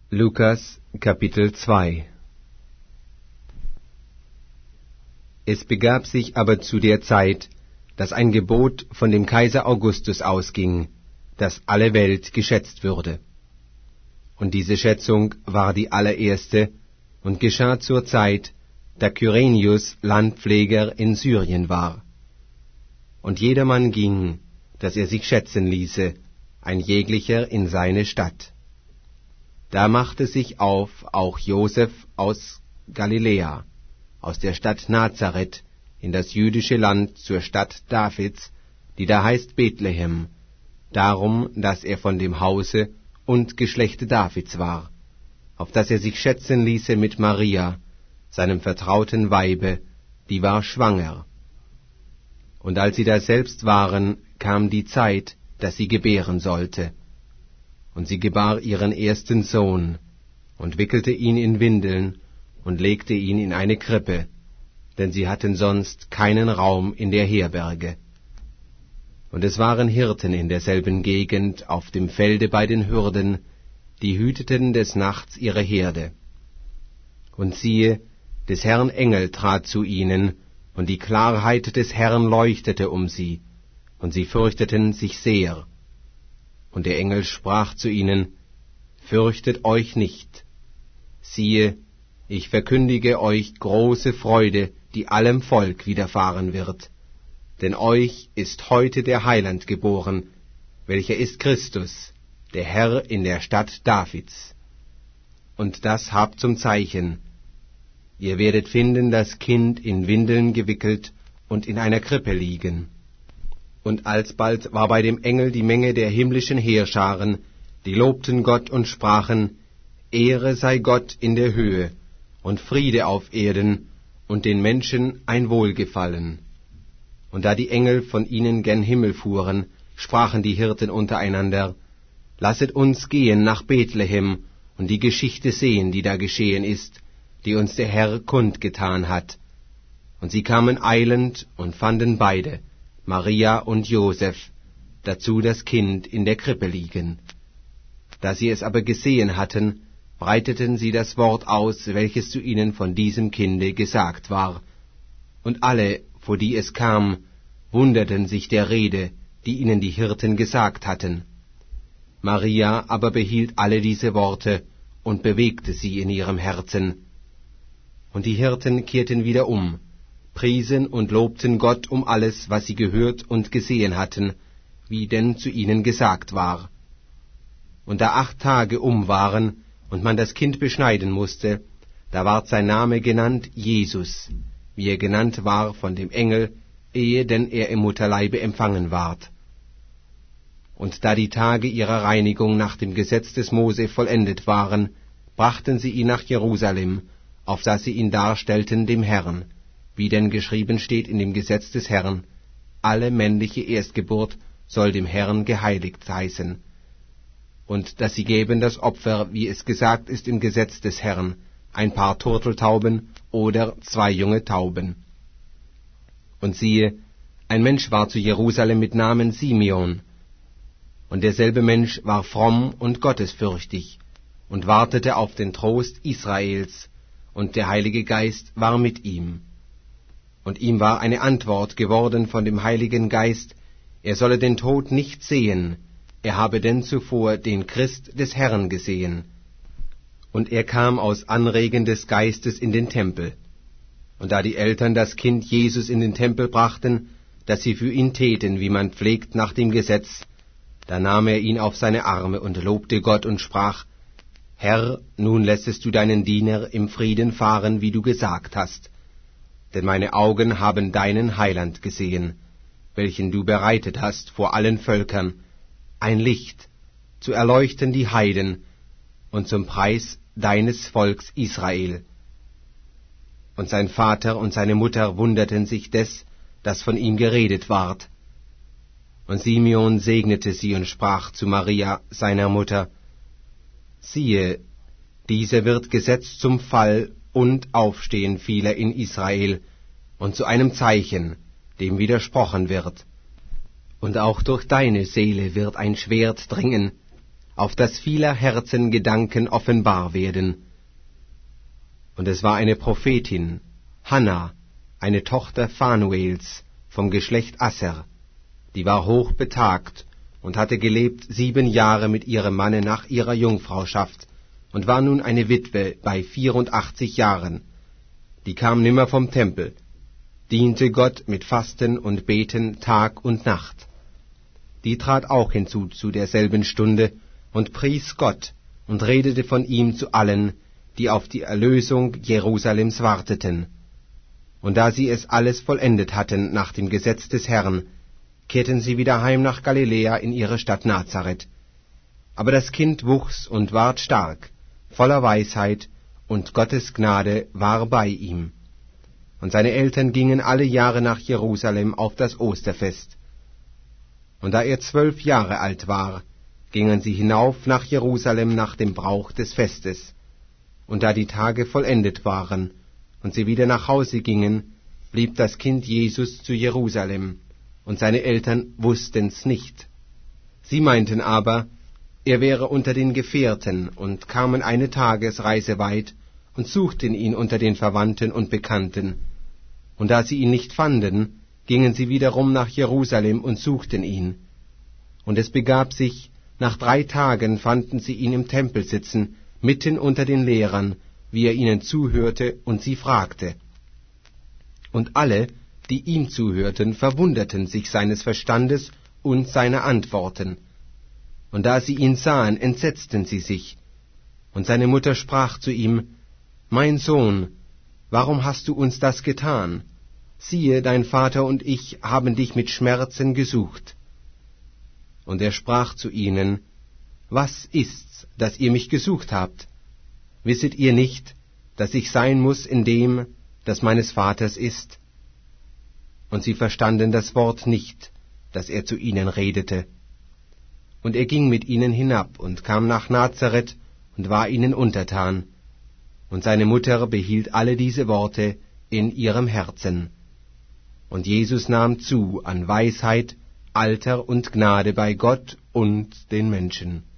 Lukas, Kapitel 2. Es begab sich aber zu der Zeit, dass ein Gebot von dem Kaiser Augustus ausging, dass alle Welt geschätzt würde. Und diese Schätzung war die allererste und geschah zur Zeit, da Kyrenius Landpfleger in Syrien war. Und jedermann ging, dass er sich schätzen ließe, ein jeglicher in seine Stadt. Da machte sich auf auch Joseph aus Galiläa, aus der Stadt Nazareth, in das jüdische Land zur Stadt Davids, die da heißt Bethlehem, darum, dass er von dem Hause und Geschlechte Davids war, auf dass er sich schätzen ließe mit Maria, seinem vertrauten Weibe, die war schwanger. Und als sie daselbst waren, kam die Zeit, dass sie gebären sollte. Und sie gebar ihren ersten Sohn, und wickelte ihn in Windeln, und legte ihn in eine Krippe, denn sie hatten sonst keinen Raum in der Herberge. Und es waren Hirten in derselben Gegend auf dem Felde bei den Hürden, die hüteten des Nachts ihre Herde. Und siehe, des Herrn Engel trat zu ihnen, und die Klarheit des Herrn leuchtete um sie, und sie fürchteten sich sehr. Und der Engel sprach zu ihnen, Fürchtet euch nicht. Siehe, ich verkündige euch große Freude, die allem Volk widerfahren wird. Denn euch ist heute der Heiland geboren, welcher ist Christus, der Herr in der Stadt Davids. Und das habt zum Zeichen: Ihr werdet finden das Kind in Windeln gewickelt und in einer Krippe liegen. Und alsbald war bei dem Engel die Menge der himmlischen Heerscharen, die lobten Gott und sprachen, Ehre sei Gott in der Höhe, und Friede auf Erden, und den Menschen ein Wohlgefallen. Und da die Engel von ihnen gen Himmel fuhren, sprachen die Hirten untereinander, Lasset uns gehen nach Bethlehem und die Geschichte sehen, die da geschehen ist, die uns der Herr kundgetan hat. Und sie kamen eilend und fanden beide, Maria und Joseph, dazu das Kind in der Krippe liegen. Da sie es aber gesehen hatten, breiteten sie das Wort aus, welches zu ihnen von diesem Kinde gesagt war. Und alle, vor die es kam, wunderten sich der Rede, die ihnen die Hirten gesagt hatten. Maria aber behielt alle diese Worte und bewegte sie in ihrem Herzen. Und die Hirten kehrten wieder um, priesen und lobten Gott um alles, was sie gehört und gesehen hatten, wie denn zu ihnen gesagt war. Und da 8 Tage waren und man das Kind beschneiden musste, da ward sein Name genannt Jesus, wie er genannt war von dem Engel, ehe denn er im Mutterleibe empfangen ward. Und da die Tage ihrer Reinigung nach dem Gesetz des Mose vollendet waren, brachten sie ihn nach Jerusalem, auf dass sie ihn darstellten dem Herrn, wie denn geschrieben steht in dem Gesetz des Herrn, alle männliche Erstgeburt soll dem Herrn geheiligt heißen. Und dass sie geben das Opfer, wie es gesagt ist im Gesetz des Herrn, ein paar Turteltauben oder 2 junge Tauben. Und siehe, ein Mensch war zu Jerusalem mit Namen Simeon. Und derselbe Mensch war fromm und gottesfürchtig und wartete auf den Trost Israels, und der Heilige Geist war mit ihm. Und ihm war eine Antwort geworden von dem Heiligen Geist, er solle den Tod nicht sehen, er habe denn zuvor den Christ des Herrn gesehen. Und er kam aus Anregen des Geistes in den Tempel. Und da die Eltern das Kind Jesus in den Tempel brachten, dass sie für ihn täten, wie man pflegt nach dem Gesetz, da nahm er ihn auf seine Arme und lobte Gott und sprach, Herr, nun lässest du deinen Diener im Frieden fahren, wie du gesagt hast. Denn meine Augen haben deinen Heiland gesehen, welchen du bereitet hast vor allen Völkern, ein Licht, zu erleuchten die Heiden und zum Preis deines Volks Israel. Und sein Vater und seine Mutter wunderten sich des, das von ihm geredet ward. Und Simeon segnete sie und sprach zu Maria, seiner Mutter, Siehe, diese wird gesetzt zum Fall und Aufstehen vieler in Israel und zu einem Zeichen, dem widersprochen wird. Und auch durch deine Seele wird ein Schwert dringen, auf dass vieler Herzen Gedanken offenbar werden. Und es war eine Prophetin, Hanna, eine Tochter Phanuels, vom Geschlecht Asser, die war hoch betagt und hatte gelebt 7 Jahre mit ihrem Manne nach ihrer Jungfrauschaft und war nun eine Witwe bei 84 Jahren. Die kam nimmer vom Tempel, diente Gott mit Fasten und Beten Tag und Nacht. Die trat auch hinzu zu derselben Stunde und pries Gott und redete von ihm zu allen, die auf die Erlösung Jerusalems warteten. Und da sie es alles vollendet hatten nach dem Gesetz des Herrn, kehrten sie wieder heim nach Galiläa in ihre Stadt Nazareth. Aber das Kind wuchs und ward stark, voller Weisheit, und Gottes Gnade war bei ihm. Und seine Eltern gingen alle Jahre nach Jerusalem auf das Osterfest. Und da er 12 Jahre alt war, gingen sie hinauf nach Jerusalem nach dem Brauch des Festes. Und da die Tage vollendet waren, und sie wieder nach Hause gingen, blieb das Kind Jesus zu Jerusalem, und seine Eltern wussten's nicht. Sie meinten aber, er wäre unter den Gefährten, und kamen eine Tagesreise weit, und suchten ihn unter den Verwandten und Bekannten. Und da sie ihn nicht fanden, gingen sie wiederum nach Jerusalem und suchten ihn. Und es begab sich, nach 3 Tagen fanden sie ihn im Tempel sitzen, mitten unter den Lehrern, wie er ihnen zuhörte und sie fragte. Und alle, die ihm zuhörten, verwunderten sich seines Verstandes und seiner Antworten. Und da sie ihn sahen, entsetzten sie sich. Und seine Mutter sprach zu ihm, »Mein Sohn, warum hast du uns das getan? Siehe, dein Vater und ich haben dich mit Schmerzen gesucht.« Und er sprach zu ihnen, »Was ist's, dass ihr mich gesucht habt? Wisset ihr nicht, dass ich sein muß in dem, das meines Vaters ist?« Und sie verstanden das Wort nicht, das er zu ihnen redete. Und er ging mit ihnen hinab und kam nach Nazareth und war ihnen untertan. Und seine Mutter behielt alle diese Worte in ihrem Herzen. Und Jesus nahm zu an Weisheit, Alter und Gnade bei Gott und den Menschen.